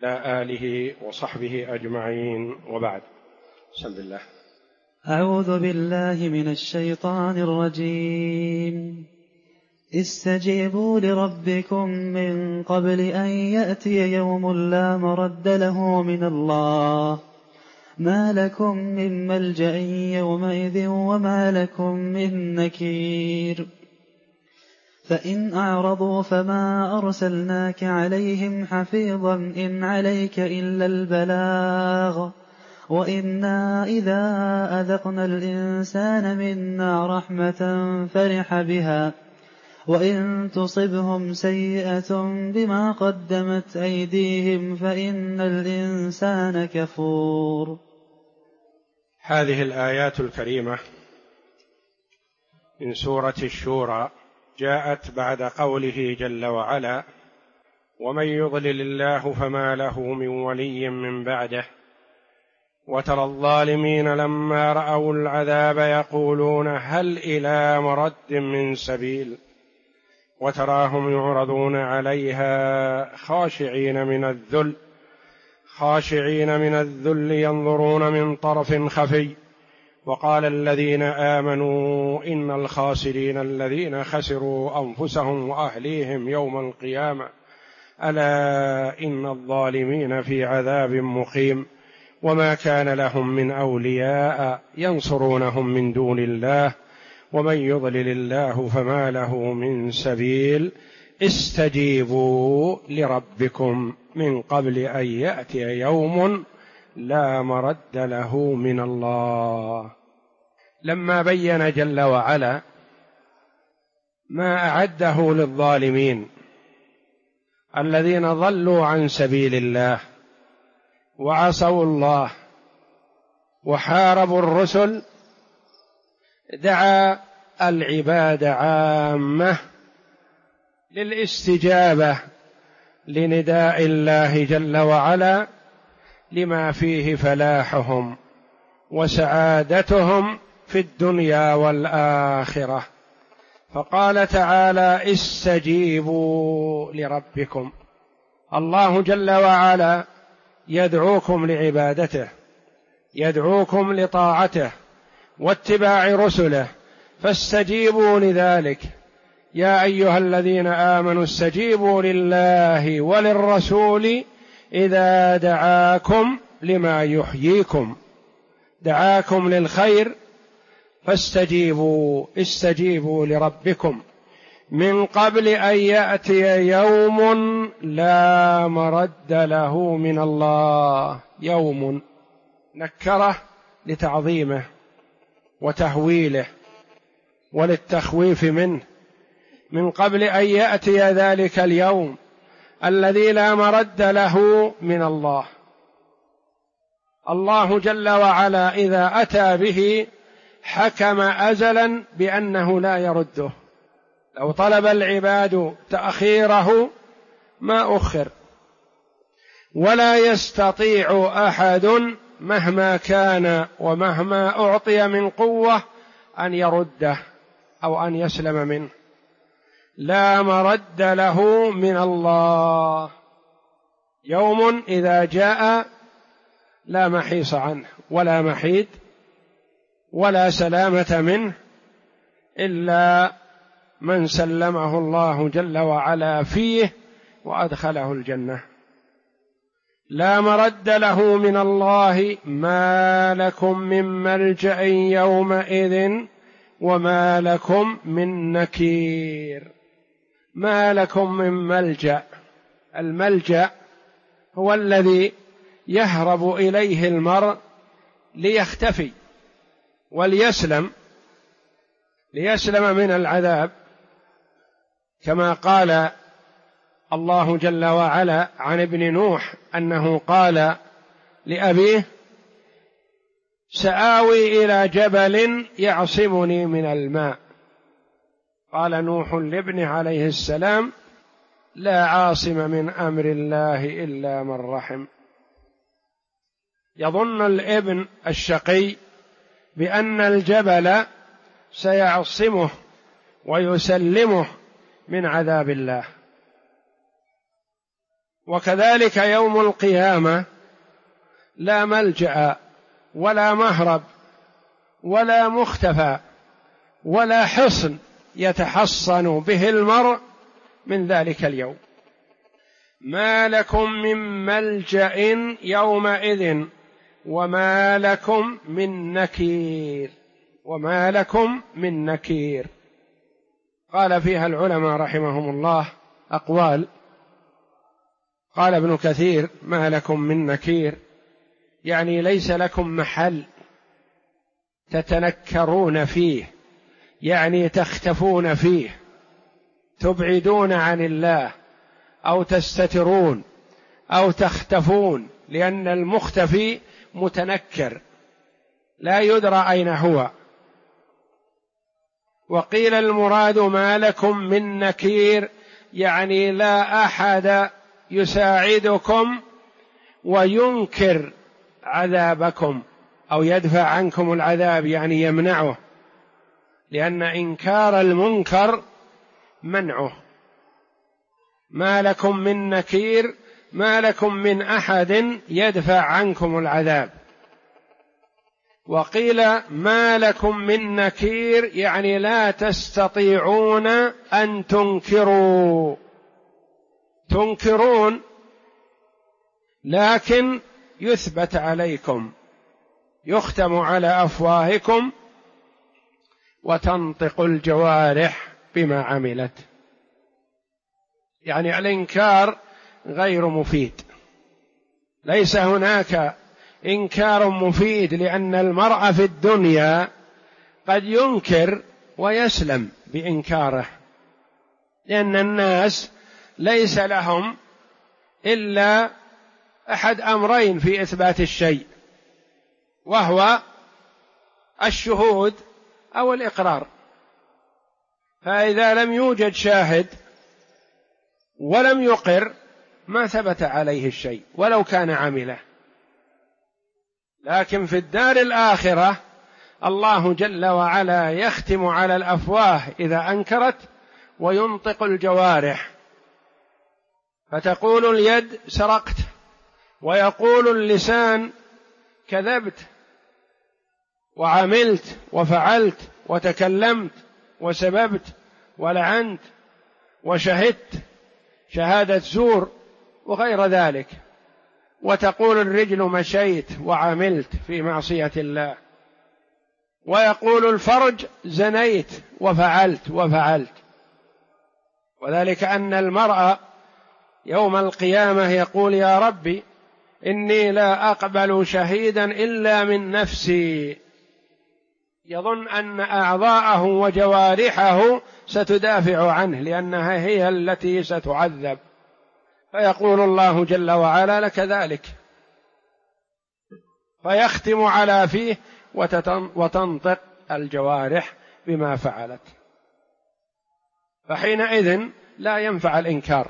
آله وصحبه أجمعين، وبعد. بسم الله. أعوذ بالله من الشيطان الرجيم. استجيبوا لربكم من قبل أن يأتي يوم لا مرد له من الله، ما لكم من ملجأ يومئذ وما لكم من نكير. فإن أعرضوا فما أرسلناك عليهم حفيظا إن عليك إلا البلاغ، وإنا إذا أذقنا الإنسان منا رحمة فرح بها، وإن تصبهم سيئة بما قدمت أيديهم فإن الإنسان كفور. هذه الآيات الكريمة من سورة الشورى جاءت بعد قوله جل وعلا: ومن يضلل الله فما له من ولي من بعده، وترى الظالمين لما رأوا العذاب يقولون هل إلى مرد من سبيل، وتراهم يعرضون عليها خاشعين من الذل ينظرون من طرف خفي. وقال الذين آمنوا إن الخاسرين الذين خسروا أنفسهم وأهليهم يوم القيامة ألا إن الظالمين في عذاب مقيم، وما كان لهم من أولياء ينصرونهم من دون الله، ومن يضلل الله فما له من سبيل. استجيبوا لربكم من قبل أن يأتي يوم لا مرد له من الله. لما بين جل وعلا ما أعده للظالمين الذين ضلوا عن سبيل الله وعصوا الله وحاربوا الرسل، دعا العباد عامة للاستجابة لنداء الله جل وعلا لما فيه فلاحهم وسعادتهم في الدنيا والآخرة. فقال تعالى: استجيبوا لربكم. الله جل وعلا يدعوكم لعبادته، يدعوكم لطاعته واتباع رسله، فاستجيبوا لذلك. يا أيها الذين آمنوا استجيبوا لله وللرسول إذا دعاكم لما يحييكم، دعاكم للخير فاستجيبوا. استجيبوا لربكم من قبل أن يأتي يوم لا مرد له من الله. يوم نكره لتعظيمه وتهويله وللتخويف منه، من قبل أن يأتي ذلك اليوم الذي لا مرد له من الله. الله جل وعلا إذا أتى به حكم أزلا بأنه لا يرده. لو طلب العباد تأخيره ما أخر، ولا يستطيع أحد مهما كان ومهما أعطي من قوة أن يرده أو أن يسلم منه. لا مرد له من الله. يوم إذا جاء لا محيص عنه ولا محيد ولا سلامة منه إلا من سلمه الله جل وعلا فيه وأدخله الجنة. لا مرد له من الله. ما لكم من ملجأ يومئذ وما لكم من نكير. ما لكم من ملجأ. الملجأ هو الذي يهرب إليه المرء ليختفي وليسلم من العذاب، كما قال الله جل وعلا عن ابن نوح أنه قال لأبيه: سآوي إلى جبل يعصمني من الماء. قال نوح لابنه عليه السلام: لا عاصم من أمر الله إلا من رحم. يظن الابن الشقي بأن الجبل سيعصمه ويسلمه من عذاب الله، وكذلك يوم القيامة لا ملجأ ولا مهرب ولا مختفى ولا حصن يتحصن به المرء من ذلك اليوم. ما لكم من ملجأ يومئذ وما لكم من نكير. وما لكم من نكير قال فيها العلماء رحمهم الله أقوال. قال ابن كثير: ما لكم من نكير يعني ليس لكم محل تتنكرون فيه، يعني تختفون فيه، تبعدون عن الله أو تستترون أو تختفون، لأن المختفي متنكر لا يدرى أين هو. وقيل المراد ما لكم من نكير يعني لا أحد يساعدكم وينكر عذابكم أو يدفع عنكم العذاب، يعني يمنعه، لأن إنكار المنكر منعه. ما لكم من نكير ما لكم من أحد يدفع عنكم العذاب. وقيل ما لكم من نكير يعني لا تستطيعون أن تنكروا، تنكرون لكن يثبت عليكم، يختم على أفواهكم وتنطق الجوارح بما عملت. يعني الإنكار غير مفيد، ليس هناك إنكار مفيد، لأن المرء في الدنيا قد ينكر ويسلم بإنكاره، لأن الناس ليس لهم إلا أحد أمرين في إثبات الشيء، وهو الشهود أو الإقرار. فإذا لم يوجد شاهد ولم يقر ما ثبت عليه الشيء ولو كان عمله. لكن في الدار الآخرة الله جل وعلا يختم على الأفواه إذا أنكرت وينطق الجوارح، فتقول اليد سرقت، ويقول اللسان كذبت وعملت وفعلت وتكلمت وسببت ولعنت وشهدت شهادة زور وغير ذلك، وتقول الرجل مشيت وعملت في معصية الله، ويقول الفرج زنيت وفعلت. وذلك أن المرء يوم القيامة يقول: يا ربي إني لا أقبل شهيدا إلا من نفسي. يظن أن أعضاءه وجوارحه ستدافع عنه لأنها هي التي ستعذب، فيقول الله جل وعلا: لك ذلك، فيختم على فيه وتنطق الجوارح بما فعلت. فحينئذ لا ينفع الإنكار.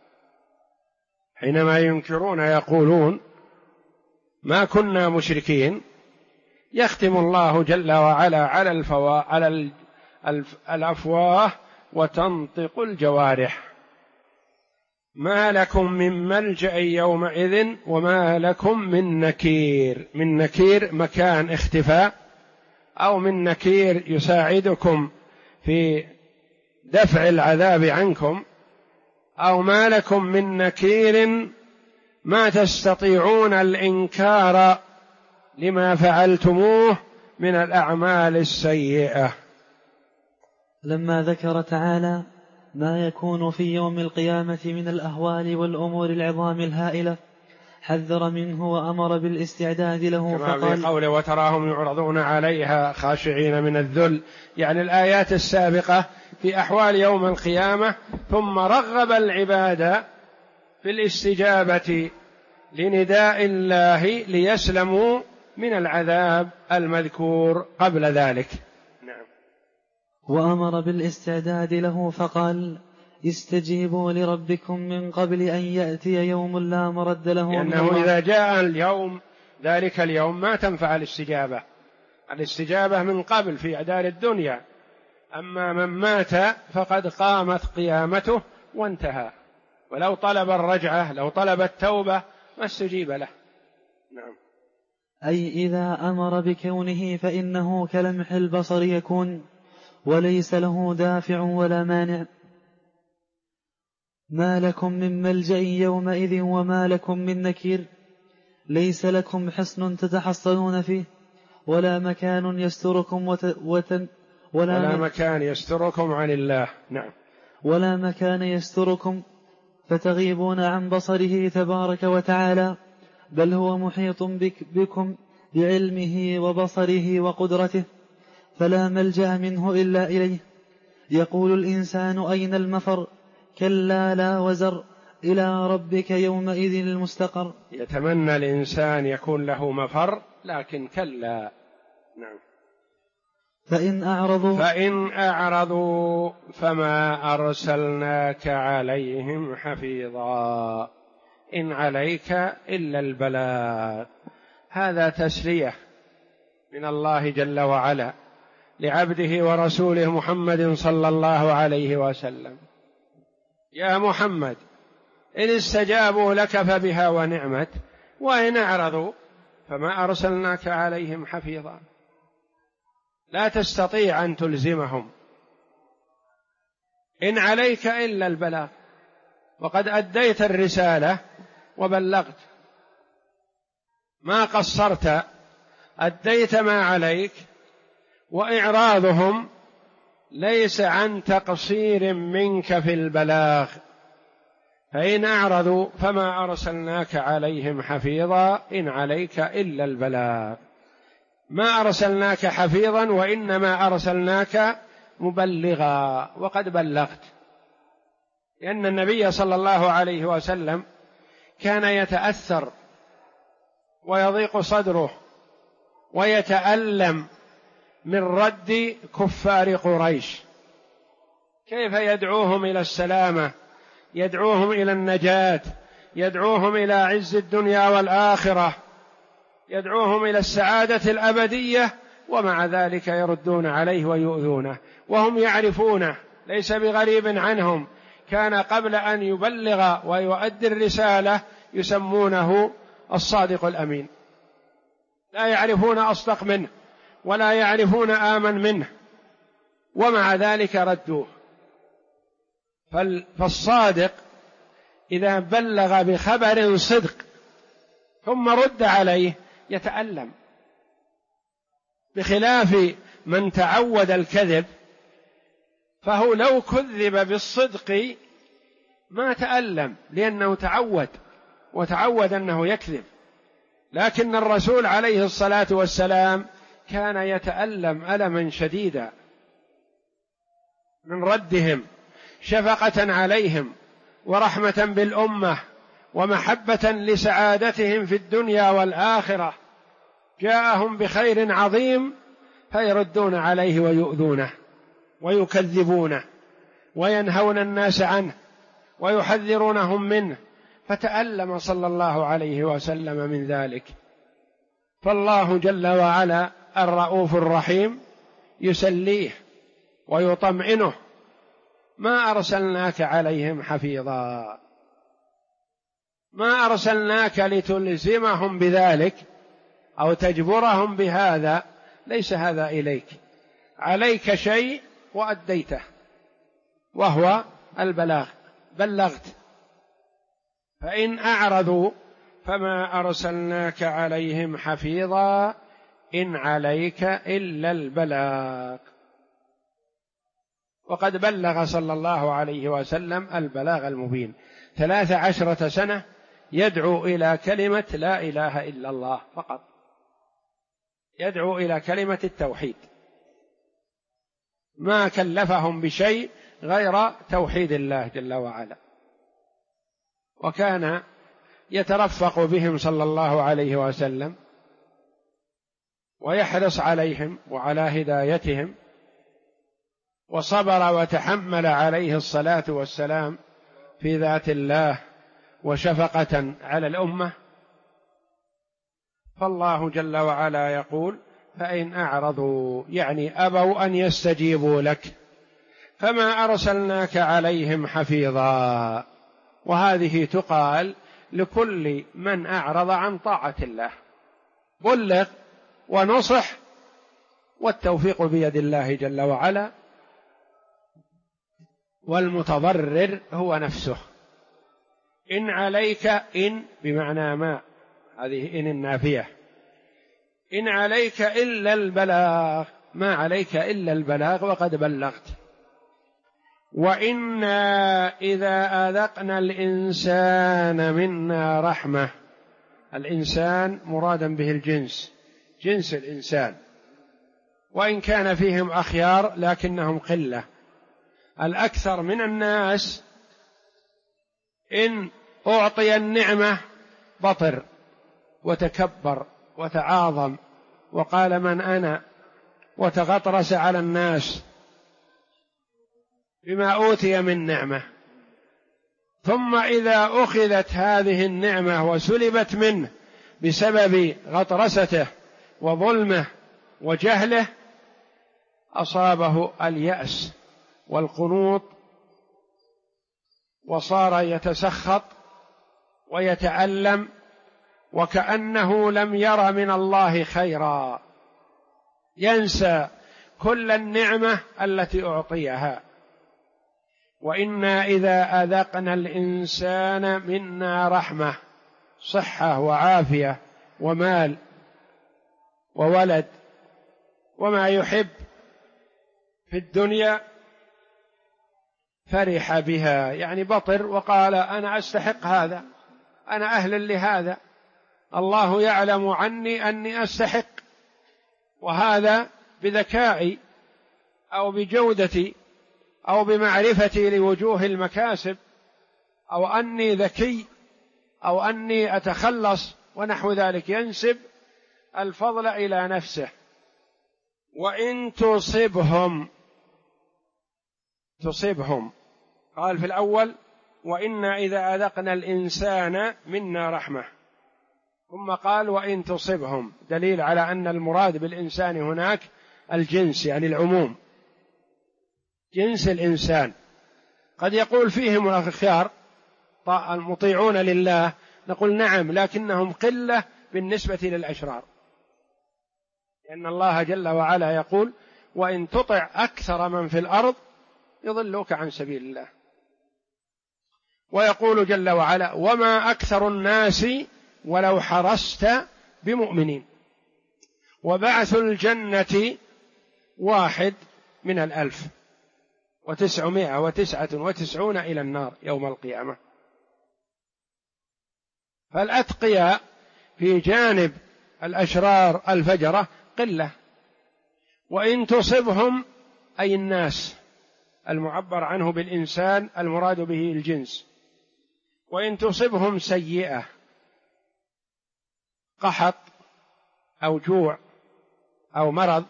حينما ينكرون يقولون ما كنا مشركين، يختم الله جل وعلا على الأفواه وتنطق الجوارح. ما لكم من ملجأ يومئذ وما لكم من نكير. من نكير مكان اختفاء، أو من نكير يساعدكم في دفع العذاب عنكم، أو ما لكم من نكير ما تستطيعون الإنكار لما فعلتموه من الأعمال السيئة. لما ذكر تعالى ما يكون في يوم القيامة من الأهوال والأمور العظام الهائلة حذر منه وأمر بالاستعداد له، كما في قوله: وتراهم يعرضون عليها خاشعين من الذل، يعني الآيات السابقة في أحوال يوم القيامة، ثم رغب العباد في الاستجابة لنداء الله ليسلموا من العذاب المذكور قبل ذلك. نعم. وأمر بالاستعداد له فقال: استجيبوا لربكم من قبل أن يأتي يوم لا مرد له، لأنه إذا جاء اليوم ذلك اليوم ما تنفع الاستجابة من قبل في أعدار الدنيا. أما من مات فقد قامت قيامته وانتهى، ولو طلب الرجعة لو طلب التوبة ما استجيب له. نعم. أي إذا أمر بكونه فإنه كلمح البصر يكون، وليس له دافع ولا مانع. ما لكم من ملجأ يومئذ وما لكم من نكير، ليس لكم حصن تتحصنون فيه، ولا مكان يستركم ولا مكان يستركم عن الله. نعم. ولا مكان يستركم فتغيبون عن بصره تبارك وتعالى، بل هو محيط بكم بعلمه وبصره وقدرته، فلا ملجأ منه إلا إليه. يقول الإنسان أين المفر، كلا لا وزر، إلى ربك يومئذ المستقر. يتمنى الإنسان يكون له مفر، لكن كلا. نعم. فإن أعرضوا فما أرسلناك عليهم حفيظا إن عليك إلا البلاغ. هذا تسلية من الله جل وعلا لعبده ورسوله محمد صلى الله عليه وسلم. يا محمد إن استجابوا لك فبها ونعمت، وإن أعرضوا فما أرسلناك عليهم حفيظا. لا تستطيع أن تلزمهم، إن عليك إلا البلاغ، وقد أديت الرسالة وبلغت، ما قصرت، أديت ما عليك. وإعراضهم ليس عن تقصير منك في البلاغ. فإن أعرضوا فما أرسلناك عليهم حفيظا إن عليك إلا البلاغ. ما أرسلناك حفيظا، وإنما أرسلناك مبلغا، وقد بلغت. لأن النبي صلى الله عليه وسلم كان يتأثر ويضيق صدره ويتألم من رد كفار قريش. كيف يدعوهم إلى السلامة، يدعوهم إلى النجاة، يدعوهم إلى عز الدنيا والآخرة، يدعوهم إلى السعادة الأبدية، ومع ذلك يردون عليه ويؤذونه وهم يعرفونه، ليس بغريب عنهم. كان قبل أن يبلغ ويؤدي الرسالة يسمونه الصادق الأمين، لا يعرفون أصدق منه ولا يعرفون آمن منه، ومع ذلك ردوه. فالصادق إذا بلغ بخبر صدق ثم رد عليه يتألم، بخلاف من تعود الكذب، فهو لو كذب بالصدق ما تألم، لأنه وتعود أنه يكذب. لكن الرسول عليه الصلاة والسلام كان يتألم ألما شديدا من ردهم، شفقة عليهم ورحمة بالأمة ومحبة لسعادتهم في الدنيا والآخرة. جاءهم بخير عظيم فيردون عليه ويؤذونه ويكذبونه وينهون الناس عنه ويحذرونهم منه، فتألم صلى الله عليه وسلم من ذلك. فالله جل وعلا الرؤوف الرحيم يسليه ويطمئنه: ما أرسلناك عليهم حفيظا، ما أرسلناك لتلزمهم بذلك أو تجبرهم بهذا، ليس هذا إليك، عليك شيء وأديته وهو البلاغ، بلغت. فإن أعرضوا فما أرسلناك عليهم حفيظا إن عليك إلا البلاغ. وقد بلغ صلى الله عليه وسلم البلاغ المبين. 13 سنة يدعو إلى كلمة لا إله إلا الله فقط، يدعو إلى كلمة التوحيد، ما كلفهم بشيء غير توحيد الله جل وعلا. وكان يترفق بهم صلى الله عليه وسلم ويحرص عليهم وعلى هدايتهم، وصبر وتحمل عليه الصلاة والسلام في ذات الله وشفقة على الأمة. فالله جل وعلا يقول: فإن أعرضوا، يعني أبوا أن يستجيبوا لك، فما أرسلناك عليهم حفيظا، وهذه تقال لكل من أعرض عن طاعة الله. بلغ ونصح والتوفيق بيد الله جل وعلا، والمتضرر هو نفسه. إن عليك، إن بمعنى ما، هذه إن النافية، إن عليك إلا البلاغ، ما عليك إلا البلاغ وقد بلغت. وإنا إذا أذقنا الإنسان منا رحمة، الإنسان مرادا به الجنس، جنس الإنسان، وإن كان فيهم أخيار لكنهم قلة. الأكثر من الناس إن أعطي النعمة بطر وتكبر وتعاظم وقال من أنا، وتغطرس على الناس بما أوتي من نعمة. ثم إذا أخذت هذه النعمة وسلبت منه بسبب غطرسته وظلمه وجهله، أصابه اليأس والقنوط، وصار يتسخط ويتألم وكأنه لم ير من الله خيرا، ينسى كل النعمة التي أعطيها. وإنا إذا أذقنا الإنسان منا رحمة، صحة وعافية ومال وولد وما يحب في الدنيا، فرح بها، يعني بطر وقال أنا أستحق هذا، أنا أهل لهذا، الله يعلم عني أني أستحق، وهذا بذكائي أو بجودتي أو بمعرفتي لوجوه المكاسب، أو أني ذكي، أو أني أتخلص ونحو ذلك، ينسب الفضل إلى نفسه. وإن تصبهم قال في الأول وإنا إذا أذقنا الإنسان منا رحمة، ثم قال وإن تصبهم، دليل على أن المراد بالإنسان هناك الجنس، يعني العموم، جنس الإنسان. قد يقول فيهم الأخيار المطيعون لله، نقول نعم، لكنهم قلة بالنسبة للأشرار، لأن الله جل وعلا يقول وإن تطع أكثر من في الأرض يضلوك عن سبيل الله. ويقول جل وعلا وما أكثر الناس ولو حرصت بمؤمنين، وبعث الجنة 1 من 1999 إلى النار يوم القيامة. فالأتقياء في جانب الأشرار الفجرة قلة. وإن تصبهم، أي الناس، المعبر عنه بالإنسان المراد به الجنس، وإن تصبهم سيئة، قحط أو جوع أو مرض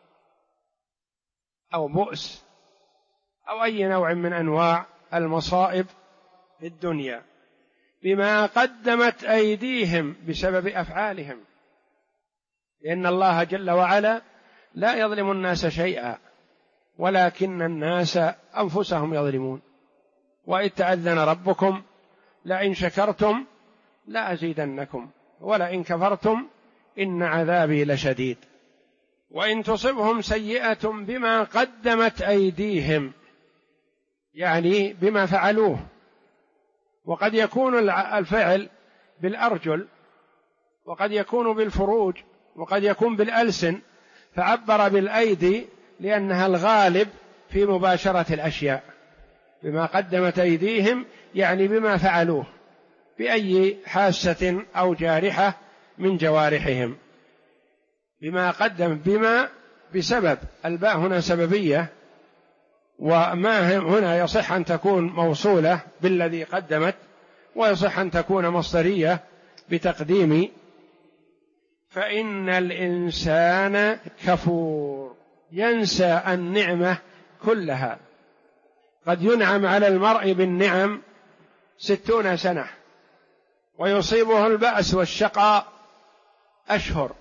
أو بؤس أو أي نوع من أنواع المصائب في الدنيا بما قدمت أيديهم بسبب أفعالهم، لأن الله جل وعلا لا يظلم الناس شيئا ولكن الناس أنفسهم يظلمون. وإذ تأذن ربكم لئن شكرتم لأزيدنكم ولئن كفرتم إن عذابي لشديد. وإن تصبهم سيئة بما قدمت أيديهم، يعني بما فعلوه، وقد يكون الفعل بالأرجل، وقد يكون بالفروج، وقد يكون بالألسن، فعبر بالأيدي لأنها الغالب في مباشرة الأشياء. بما قدمت أيديهم يعني بما فعلوه بأي حاسة أو جارحة من جوارحهم. بما قدم، بما بسبب، الباء هنا سببية، وما هنا يصح أن تكون موصولة بالذي قدمت، ويصح أن تكون مصدرية بتقديم. فإن الإنسان كفور، ينسى النعمة كلها. قد ينعم على المرء بالنعم 60 سنة ويصيبه البأس والشقاء أشهر،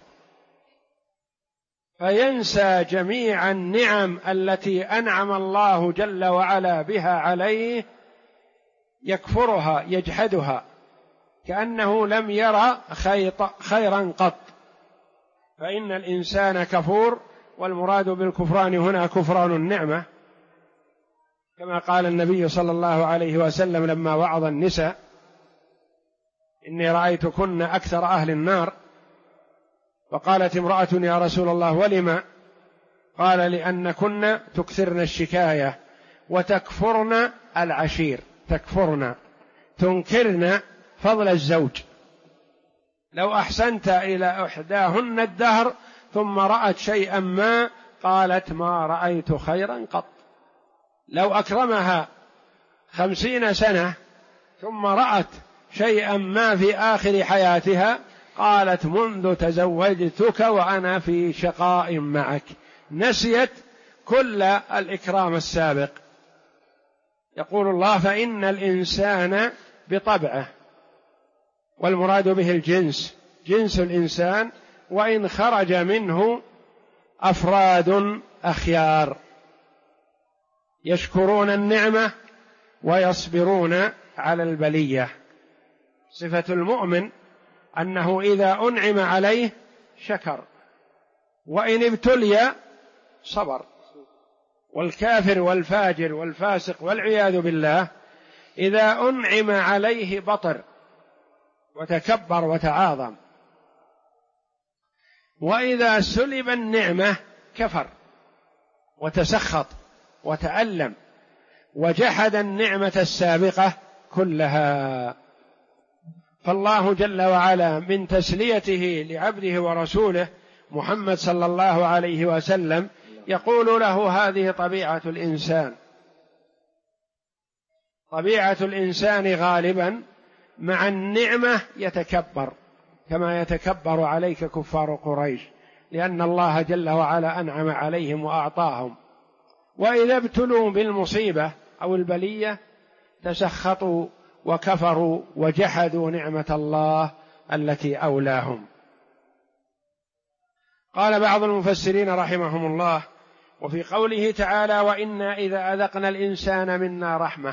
فينسى جميع النعم التي أنعم الله جل وعلا بها عليه يكفرها يجحدها كأنه لم يرى خيرا قط، فإن الإنسان كفور، والمراد بالكفران هنا كفران النعمة، كما قال النبي صلى الله عليه وسلم لما وعظ النساء: إني رأيتكن أكثر أهل النار. فقالت امرأة: يا رسول الله ولم؟ قال: لأنكن تكثرن الشكاية وتكفرن العشير، تكفرن تنكرن فضل الزوج. لو أحسنت إلى إحداهن الدهر ثم رأت شيئا ما قالت: ما رأيت خيرا قط. لو أكرمها 50 سنة ثم رأت شيئا ما في آخر حياتها قالت: منذ تزوجتك وأنا في شقاء معك. نسيت كل الإكرام السابق. يقول الله: فإن الإنسان بطبعه، والمراد به الجنس، جنس الإنسان، وإن خرج منه أفراد أخيار يشكرون النعمة ويصبرون على البلية. صفة المؤمن أنه إذا أنعم عليه شكر، وإن ابتلي صبر. والكافر والفاجر والفاسق والعياذ بالله إذا أنعم عليه بطر وتكبر وتعاظم، وإذا سلب النعمة كفر وتسخط وتألم وجحد النعمة السابقة كلها. فالله جل وعلا من تسليته لعبده ورسوله محمد صلى الله عليه وسلم يقول له: هذه طبيعة الإنسان. طبيعة الإنسان غالبا مع النعمة يتكبر، كما يتكبر عليك كفار قريش، لأن الله جل وعلا أنعم عليهم وأعطاهم. وإذا ابتلوا بالمصيبة أو البلية تسخطوا وكفروا وجحدوا نعمة الله التي أولاهم. قال بعض المفسرين رحمهم الله: وفي قوله تعالى: وإنا إذا أذقنا الإنسان منا رحمة،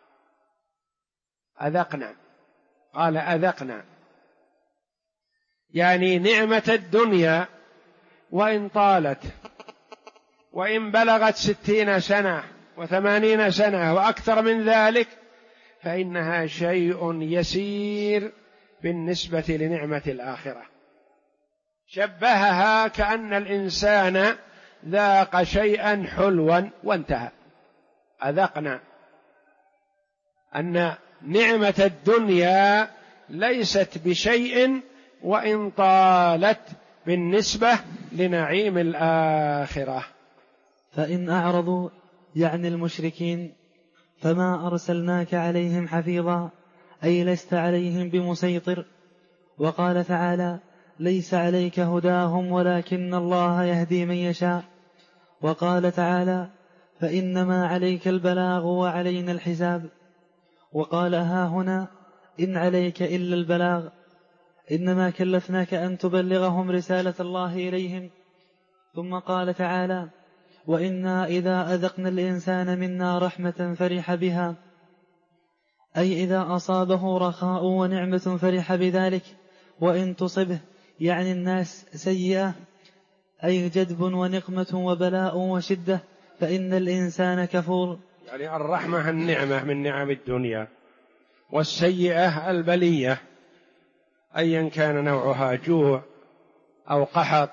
أذقنا، قال أذقنا، يعني نعمة الدنيا وإن طالت، وإن بلغت 60 سنة و80 سنة وأكثر من ذلك، فإنها شيء يسير بالنسبة لنعمة الآخرة. شبهها كأن الإنسان ذاق شيئا حلوا وانتهى. أذقنا أن نعمة الدنيا ليست بشيء وإن طالت بالنسبة لنعيم الآخرة. فإن أعرضوا يعني المشركين فما أرسلناك عليهم حفيظا، أي لست عليهم بمسيطر. وقال تعالى: ليس عليك هداهم ولكن الله يهدي من يشاء. وقال تعالى: فإنما عليك البلاغ وعلينا الحساب. وقال: ها هنا إن عليك إلا البلاغ، إنما كلفناك أن تبلغهم رسالة الله إليهم. ثم قال تعالى: وإنا إذا أذقنا الإنسان منا رحمة فرح بها، أي إذا أصابه رخاء ونعمة فرح بذلك. وإن تصبه يعني الناس سيئة، أي جدب ونقمة وبلاء وشدة، فإن الإنسان كفور. يعني الرحمة النعمة من نعم الدنيا، والسيئة البلية أيا كان نوعها، جوع أو قحط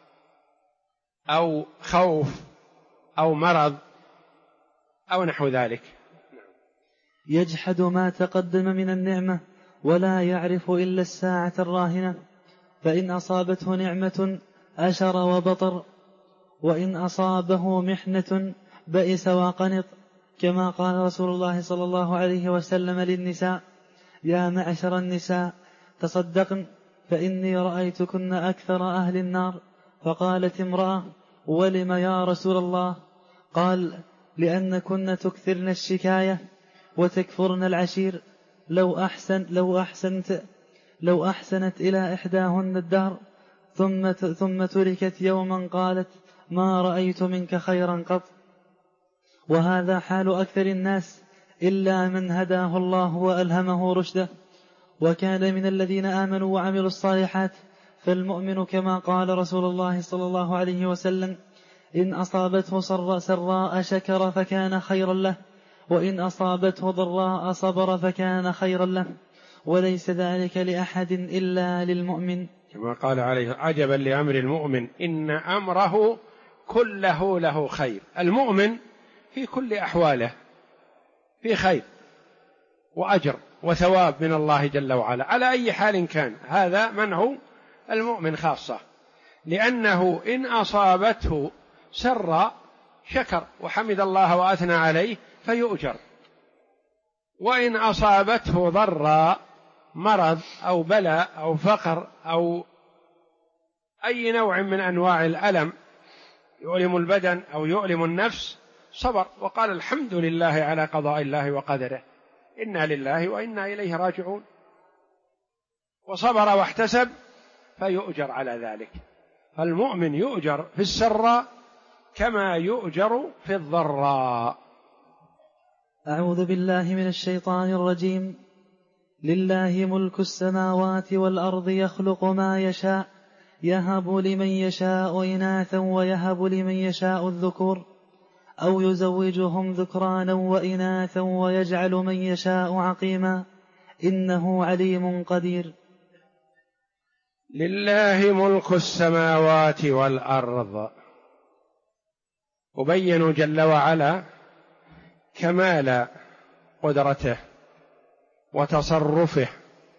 أو خوف أو مرض أو نحو ذلك. يجحد ما تقدم من النعمة ولا يعرف إلا الساعة الراهنة، فإن أصابته نعمة أشر وبطر، وإن أصابه محنة بئس وقنط، كما قال رسول الله صلى الله عليه وسلم للنساء: يا معشر النساء تصدقن فإني رأيتكن أكثر أهل النار. فقالت امرأة: ولم يا رسول الله؟ قال: لأنكن تكثرن الشكاية وتكفرن العشير. لو أحسنت إلى إحداهن الدهر ثم تركت يوما قالت: ما رأيت منك خيرا قط. وهذا حال أكثر الناس إلا من هداه الله وألهمه رشده وكان من الذين آمنوا وعملوا الصالحات. فالمؤمن كما قال رسول الله صلى الله عليه وسلم: إن أصابته سراء شكر فكان خيرا له، وإن أصابته ضراء صبر فكان خيرا له، وليس ذلك لأحد إلا للمؤمن. كما قال عليه: عجبا لأمر المؤمن إن أمره كله له خير. المؤمن في كل أحواله في خير وأجر وثواب من الله جل وعلا على أي حال كان. هذا من هو المؤمن خاصة، لأنه إن أصابته سر شكر وحمد الله وأثنى عليه فيؤجر، وإن أصابته ضر مرض أو بلاء أو فقر أو أي نوع من أنواع الألم يؤلم البدن أو يؤلم النفس صبر وقال: الحمد لله على قضاء الله وقدره، إنا لله وإنا إليه راجعون، وصبر واحتسب فيؤجر على ذلك. فالمؤمن يؤجر في السراء كما يؤجر في الضراء. أعوذ بالله من الشيطان الرجيم. لله ملك السماوات والأرض يخلق ما يشاء يهب لمن يشاء إناثا ويهب لمن يشاء الذكور أو يزوجهم ذكرانا وإناثا ويجعل من يشاء عقيما إنه عليم قدير. لله ملك السماوات والأرض، يبين جل وعلا كمال قدرته وتصرفه،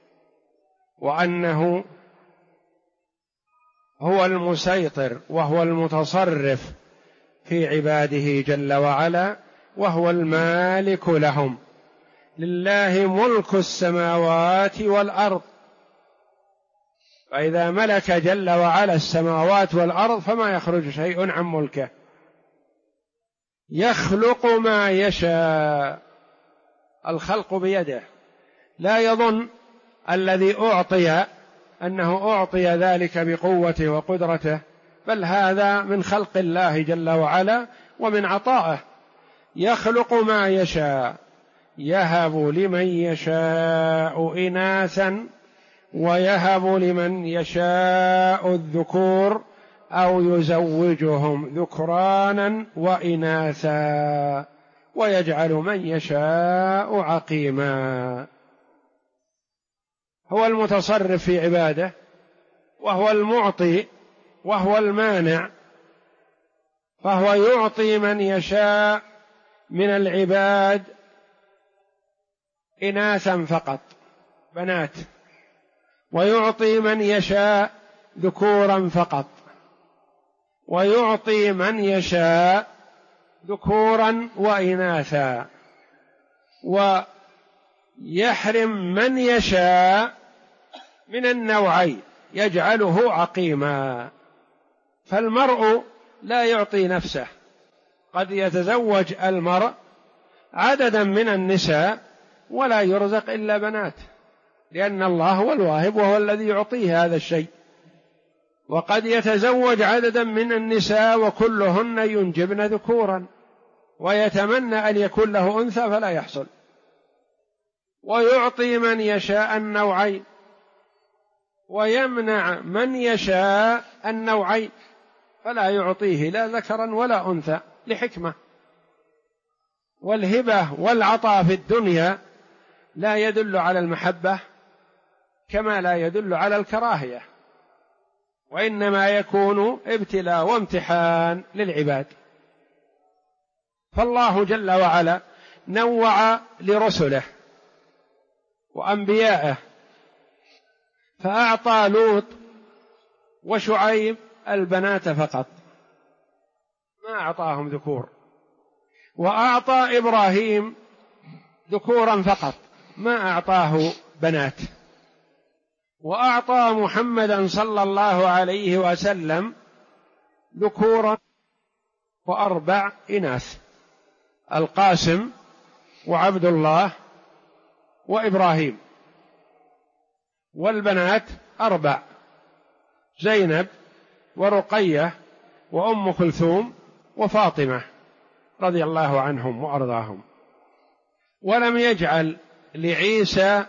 وأنه هو المسيطر وهو المتصرف في عباده جل وعلا، وهو المالك لهم. لله ملك السماوات والأرض، فإذا ملك جل وعلا السماوات والأرض فما يخرج شيء عن ملكه. يخلق ما يشاء، الخلق بيده، لا يظن الذي أعطي أنه أعطي ذلك بقوته وقدرته، بل هذا من خلق الله جل وعلا ومن عطائه. يخلق ما يشاء يهب لمن يشاء إناثا ويهب لمن يشاء الذكور أو يزوجهم ذكرانا وإناثا ويجعل من يشاء عقيما. هو المتصرف في عباده، وهو المعطي وهو المانع، فهو يعطي من يشاء من العباد إناثا فقط بنات، ويعطي من يشاء ذكورا فقط، ويعطي من يشاء ذكورا وإناثا، ويحرم من يشاء من النوعين، يجعله عقيما. فالمرء لا يعطي نفسه، قد يتزوج المرء عددا من النساء ولا يرزق إلا بنات، لأن الله هو الواهب وهو الذي يعطيه هذا الشيء. وقد يتزوج عددا من النساء وكلهن ينجبن ذكورا ويتمنى أن يكون له أنثى فلا يحصل، ويعطي من يشاء النوعين ويمنع من يشاء النوعين، فلا يعطيه لا ذكرا ولا أنثى لحكمة. والهبة والعطاء في الدنيا لا يدل على المحبة كما لا يدل على الكراهية، وإنما يكون ابتلاء وامتحان للعباد. فالله جل وعلا نوع لرسله وأنبيائه، فأعطى لوط وشعيب البنات فقط، ما أعطاهم ذكور، وأعطى إبراهيم ذكورا فقط، ما أعطاه بنات، وأعطى محمدا صلى الله عليه وسلم ذكورا وأربع إناث، القاسم وعبد الله وإبراهيم، والبنات أربع: زينب ورقية وأم كلثوم وفاطمة رضي الله عنهم وأرضاهم. ولم يجعل لعيسى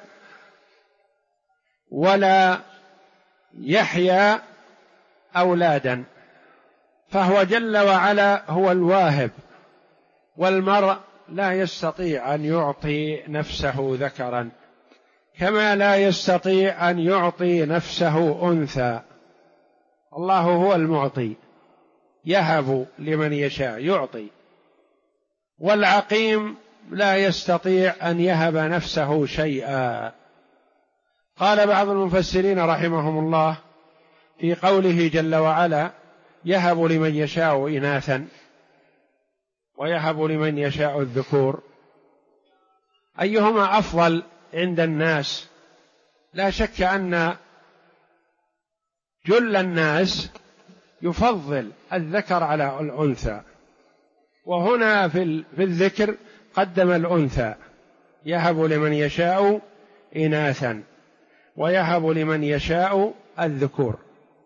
ولا يحيى أولادا، فهو جل وعلا هو الواهب، والمرء لا يستطيع أن يعطي نفسه ذكرا كما لا يستطيع أن يعطي نفسه أنثى. الله هو المعطي، يهب لمن يشاء يعطي، والعقيم لا يستطيع أن يهب نفسه شيئا. قال بعض المفسرين رحمهم الله في قوله جل وعلا يهب لمن يشاء إناثا ويهب لمن يشاء الذكور، أيهما أفضل عند الناس؟ لا شك أن جل الناس يفضل الذكر على الأنثى، وهنا في الذكر قدم الأنثى، يهب لمن يشاء إناثا ويهب لمن يشاء الذكور،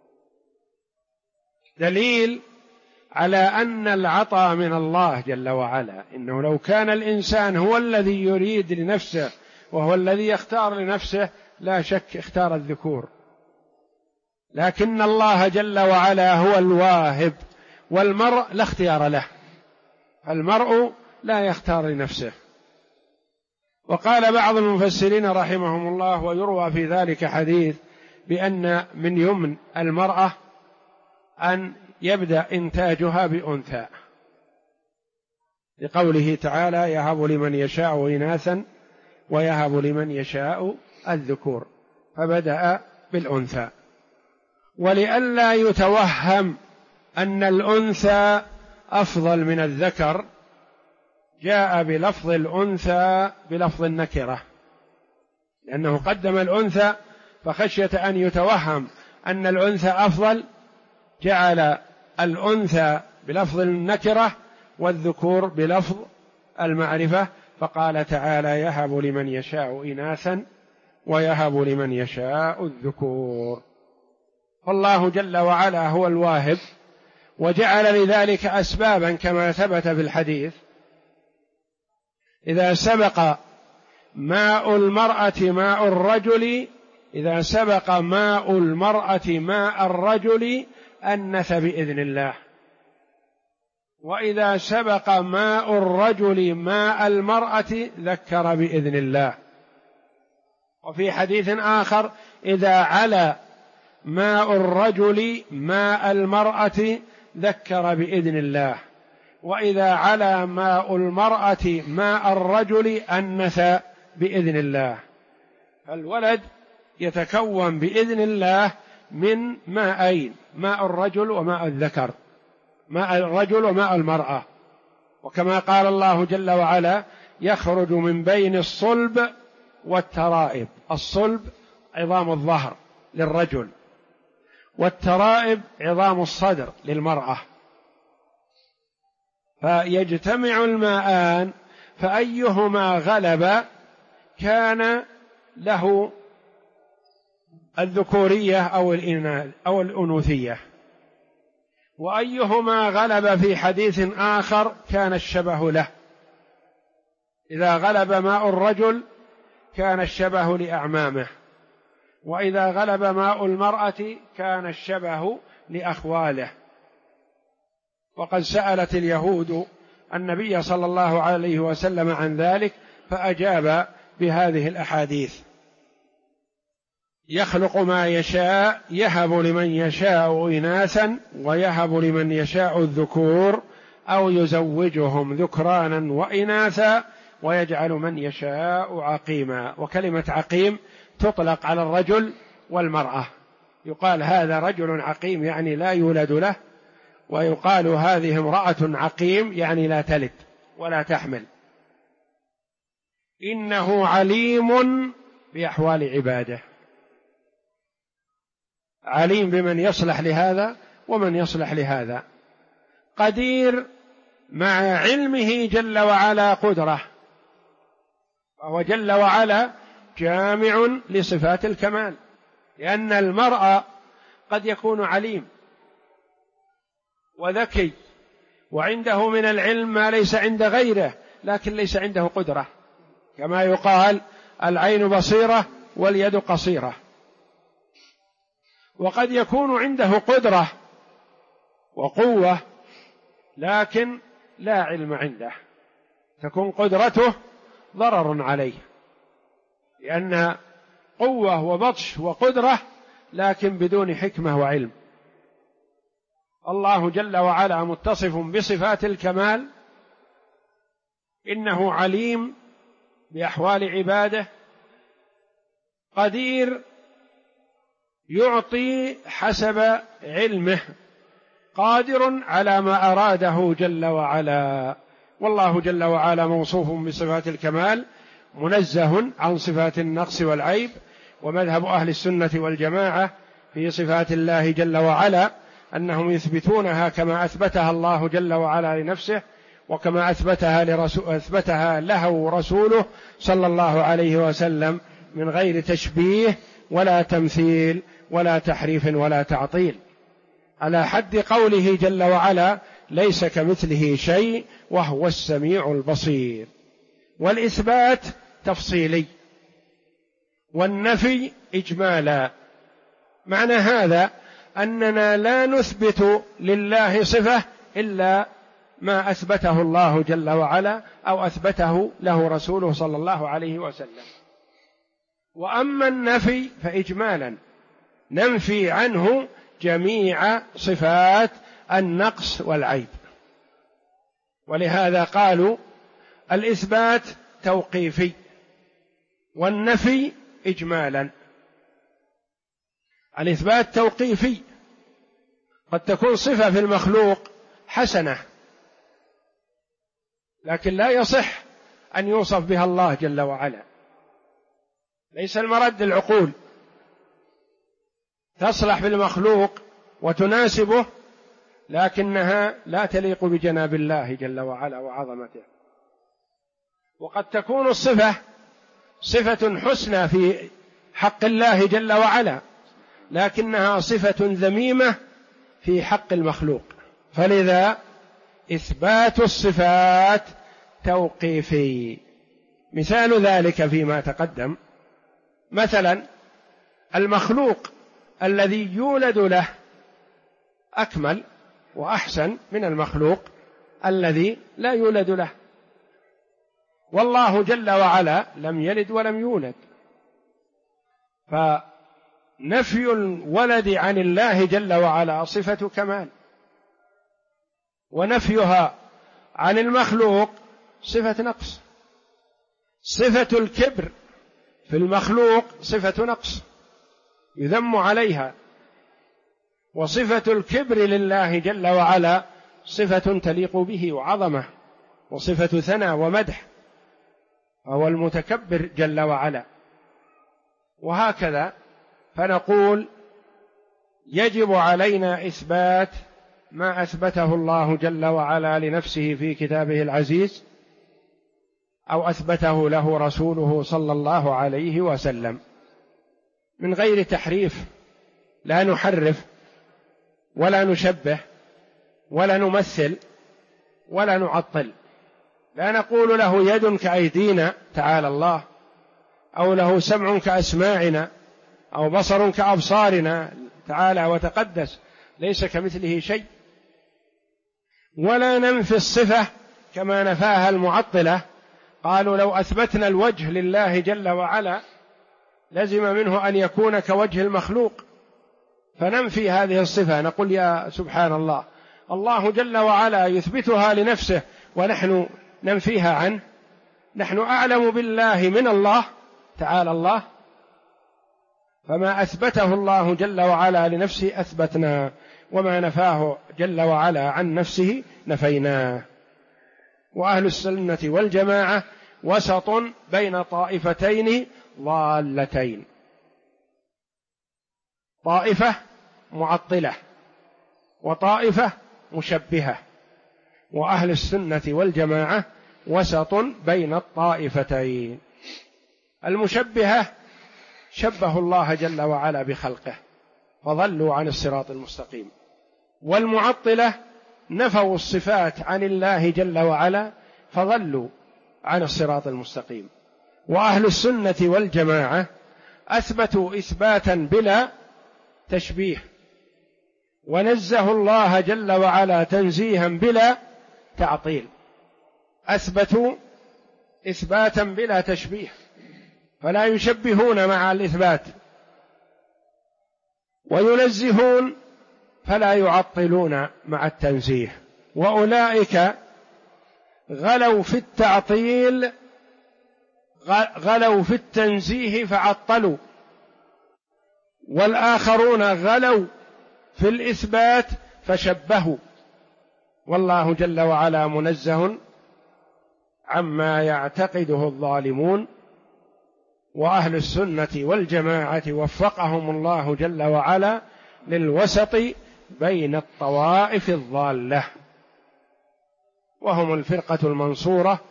دليل على أن العطاء من الله جل وعلا، إنه لو كان الإنسان هو الذي يريد لنفسه وهو الذي يختار لنفسه لا شك اختار الذكور، لكن الله جل وعلا هو الواهب، والمرء لا اختيار له، المرء لا يختار لنفسه. وقال بعض المفسرين رحمهم الله ويروى في ذلك حديث بأن من يمن المرأة أن يبدأ إنتاجها بأنثى، لقوله تعالى يهب لمن يشاء إناثا ويهب لمن يشاء الذكور، فبدأ بالأنثى. ولئلا يتوهم أن الأنثى أفضل من الذكر جاء بلفظ الأنثى بلفظ النكرة، لأنه قدم الأنثى فخشية أن يتوهم أن الأنثى أفضل جعل الأنثى بلفظ النكرة والذكور بلفظ المعرفة، فقال تعالى يهب لمن يشاء إناثا ويهب لمن يشاء الذكور. فالله جل وعلا هو الواهب، وجعل لذلك أسبابا كما ثبت في الحديث: إذا سبق ماء المرأة ماء الرجل، إذا سبق ماء المرأة ماء الرجل أنث بإذن الله، وإذا سبق ماء الرجل ماء المرأة ذكر بإذن الله. وفي حديث آخر: إذا علا ماء الرجل ماء المرأة ذكر بإذن الله، وإذا علا ماء المرأة ماء الرجل أنث بإذن الله. فالولد يتكون بإذن الله من ماءين: ماء الرجل وماء الذكر، ماء الرجل وماء المرأة. وكما قال الله جل وعلا: يخرج من بين الصلب والترائب. الصلب عظام الظهر للرجل، والترائب عظام الصدر للمرأة، فيجتمع الماءان، فأيهما غلب كان له الذكورية أو الأنوثية، وأيهما غلب في حديث آخر كان الشبه له. إذا غلب ماء الرجل كان الشبه لأعمامه، وإذا غلب ماء المرأة كان الشبه لأخواله. وقد سألت اليهود النبي صلى الله عليه وسلم عن ذلك فأجاب بهذه الأحاديث: يخلق ما يشاء، يهب لمن يشاء إناثا ويهب لمن يشاء الذكور، أو يزوجهم ذكرانا وإناثا ويجعل من يشاء عقيما. وكلمة عقيم تطلق على الرجل والمرأة، يقال هذا رجل عقيم يعني لا يولد له، ويقال هذه امرأة عقيم يعني لا تلد ولا تحمل. إنه عليم بأحوال عباده، عليم بمن يصلح لهذا ومن يصلح لهذا، قدير مع علمه جل وعلا قدرة، وهو جل وعلا جامع لصفات الكمال، لأن المرء قد يكون عليم وذكي وعنده من العلم ما ليس عند غيره، لكن ليس عنده قدرة، كما يقال العين بصيرة واليد قصيرة. وقد يكون عنده قدرة وقوة لكن لا علم عنده، تكون قدرته ضرر عليه، لأن قوة وبطش وقدرة لكن بدون حكمة وعلم. الله جل وعلا متصف بصفات الكمال، إنه عليم بأحوال عباده، قدير يعطي حسب علمه، قادر على ما أراده جل وعلا. والله جل وعلا موصوف بصفات الكمال، منزه عن صفات النقص والعيب. ومذهب أهل السنة والجماعة في صفات الله جل وعلا أنهم يثبتونها كما أثبتها الله جل وعلا لنفسه، وكما أثبتها له رسوله صلى الله عليه وسلم، من غير تشبيه ولا تمثيل ولا تحريف ولا تعطيل، على حد قوله جل وعلا: ليس كمثله شيء وهو السميع البصير. والإثبات تفصيلي والنفي إجمالا. معنى هذا أننا لا نثبت لله صفة إلا ما أثبته الله جل وعلا أو أثبته له رسوله صلى الله عليه وسلم. وأما النفي فإجمالا، ننفي عنه جميع صفات النقص والعيب. ولهذا قالوا الإثبات توقيفي والنفي إجمالا. الإثبات توقيفي، قد تكون صفة في المخلوق حسنة لكن لا يصح أن يوصف بها الله جل وعلا، ليس المرد العقول، تصلح بالمخلوق وتناسبه لكنها لا تليق بجناب الله جل وعلا وعظمته. وقد تكون الصفة صفة حسنى في حق الله جل وعلا لكنها صفة ذميمة في حق المخلوق. فلذا إثبات الصفات توقيفي. مثال ذلك فيما تقدم، مثلا المخلوق الذي يولد له أكمل وأحسن من المخلوق الذي لا يولد له، والله جل وعلا لم يلد ولم يولد، فنفي الولد عن الله جل وعلا صفة كمال، ونفيها عن المخلوق صفة نقص. صفة الكبر في المخلوق صفة نقص يذم عليها، وصفة الكبر لله جل وعلا صفة تليق به وعظمة، وصفة ثنى ومدح، فهو المتكبر جل وعلا. وهكذا فنقول يجب علينا إثبات ما أثبته الله جل وعلا لنفسه في كتابه العزيز أو أثبته له رسوله صلى الله عليه وسلم من غير تحريف، لا نحرف ولا نشبه ولا نمثل ولا نعطل. لا نقول له يد كأيدينا تعالى الله، أو له سمع كأسماعنا، أو بصر كأبصارنا تعالى وتقدس، ليس كمثله شيء. ولا ننفي الصفة كما نفاها المعطلة، قالوا لو أثبتنا الوجه لله جل وعلا لزم منه أن يكون كوجه المخلوق، فننفي هذه الصفة، نقول يا سبحان الله، الله جل وعلا يثبتها لنفسه ونحن ننفيها عنه، نحن أعلم بالله من الله تعالى الله، فما أثبته الله جل وعلا لنفسه أثبتنا، وما نفاه جل وعلا عن نفسه نفيناه. وأهل السنة والجماعة وسط بين طائفتين ضالتين، طائفة معطلة وطائفة مشبهة، وأهل السنة والجماعة وسط بين الطائفتين. المشبهة شبه الله جل وعلا بخلقه فضلوا عن الصراط المستقيم، والمعطلة نفوا الصفات عن الله جل وعلا فضلوا عن الصراط المستقيم. وأهل السنة والجماعة أثبتوا إثباتا بلا تشبيه، ونزهوا الله جل وعلا تنزيها بلا تعطيل، أثبتوا إثباتا بلا تشبيه، فلا يشبهون مع الإثبات، وينزهون فلا يعطلون مع التنزيه. وأولئك غلوا في التعطيل، غلوا في التنزيه فعطلوا، والآخرون غلوا في الإثبات فشبهوا. والله جل وعلا منزه عما يعتقده الظالمون، وأهل السنة والجماعة وفقهم الله جل وعلا للوسط بين الطوائف الضالة، وهم الفرقة المنصورة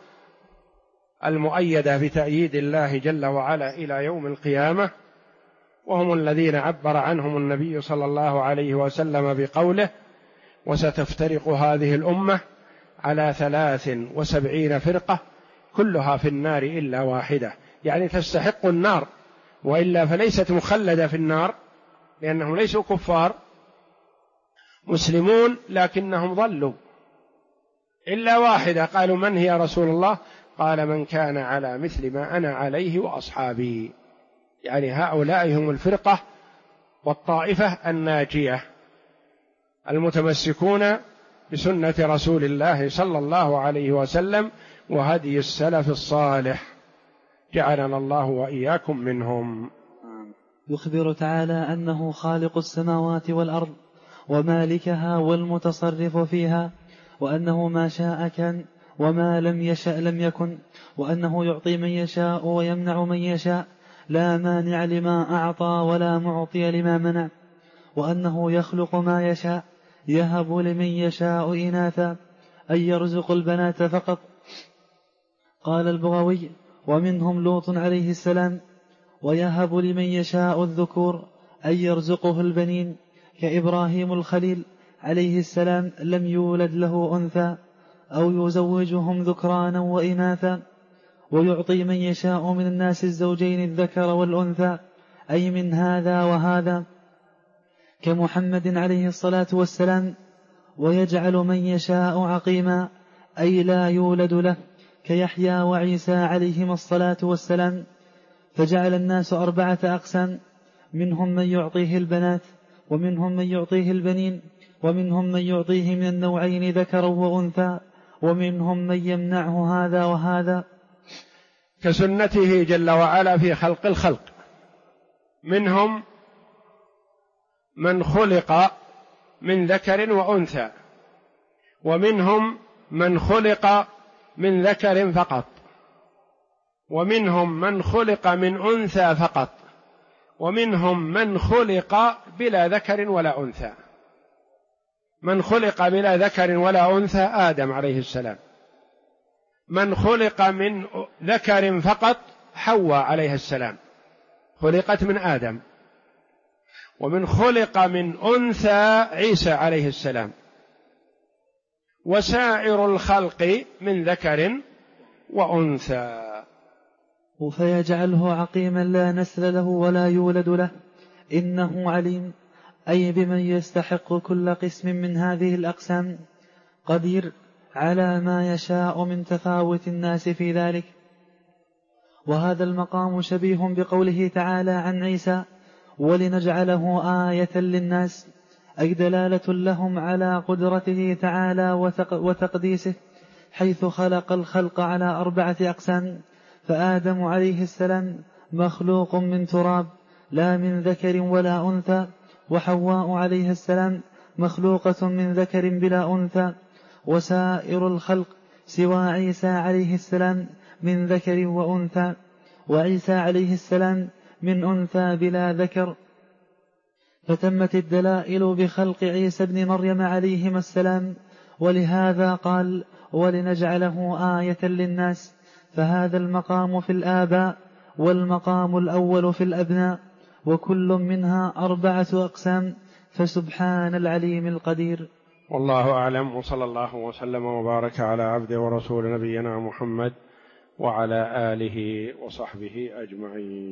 المؤيدة بتأييد الله جل وعلا إلى يوم القيامة، وهم الذين عبر عنهم النبي صلى الله عليه وسلم بقوله: وستفترق هذه الأمة على 73 فرقة كلها في النار إلا واحدة، يعني تستحق النار، وإلا فليست مخلدة في النار، لأنهم ليسوا كفار، مسلمون لكنهم ضلوا، إلا واحدة. قالوا: من هي رسول الله؟ قال: من كان على مثل ما أنا عليه وأصحابي، يعني هؤلاء هم الفرقة والطائفة الناجية المتمسكون بسنة رسول الله صلى الله عليه وسلم وهدي السلف الصالح، جعلنا الله وإياكم منهم. يخبر تعالى أنه خالق السماوات والأرض ومالكها والمتصرف فيها، وأنه ما شاء كان وما لم يشأ لم يكن، وأنه يعطي من يشاء ويمنع من يشاء، لا مانع لما أعطى ولا معطي لما منع، وأنه يخلق ما يشاء، يهب لمن يشاء إناثا، أي يرزق البنات فقط. قال البغوي: ومنهم لوط عليه السلام، ويهب لمن يشاء الذكور، أي يرزقه البنين، كإبراهيم الخليل عليه السلام لم يولد له أنثى، أو يزوجهم ذكرانا وإناثا. ويعطي من يشاء من الناس الزوجين الذكر والأنثى، أي من هذا وهذا، كمحمد عليه الصلاة والسلام. ويجعل من يشاء عقيما، أي لا يولد له، كيحيى وعيسى عليهما الصلاة والسلام. فجعل الناس 4 أقسام: منهم من يعطيه البنات، ومنهم من يعطيه البنين، ومنهم من يعطيه من النوعين ذكرا وأنثى، ومنهم من يمنعه هذا وهذا، كسنته جل وعلا في خلق الخلق. منهم من خلق من ذكر وأنثى، ومنهم من خلق من ذكر فقط، ومنهم من خلق من أنثى فقط، ومنهم من خلق بلا ذكر ولا أنثى. من خلق بلا ذكر ولا أنثى آدم عليه السلام، من خلق من ذكر فقط حواء عليه السلام، خلقت من آدم، ومن خلق من أنثى عيسى عليه السلام، وسائر الخلق من ذكر وأنثى. فيجعله عقيما لا نسل له ولا يولد له، إنه عليم، أي بمن يستحق كل قسم من هذه الأقسام، قدير على ما يشاء من تفاوت الناس في ذلك. وهذا المقام شبيه بقوله تعالى عن عيسى: ولنجعله آية للناس، أي دلالة لهم على قدرته تعالى وتقديسه، حيث خلق الخلق على 4 أقسام. فآدم عليه السلام مخلوق من تراب لا من ذكر ولا أنثى، وحواء عليه السلام مخلوقة من ذكر بلا أنثى، وسائر الخلق سوى عيسى عليه السلام من ذكر وأنثى، وعيسى عليه السلام من أنثى بلا ذكر. فتمت الدلائل بخلق عيسى ابن مريم عليهما السلام، ولهذا قال: ولنجعله آية للناس. فهذا المقام في الآباء، والمقام الأول في الأبناء، وكل منها 4 أقسام، فسبحان العليم القدير. والله أعلم، وصلى الله وسلم وبارك على عبده ورسول نبينا محمد وعلى آله وصحبه أجمعين.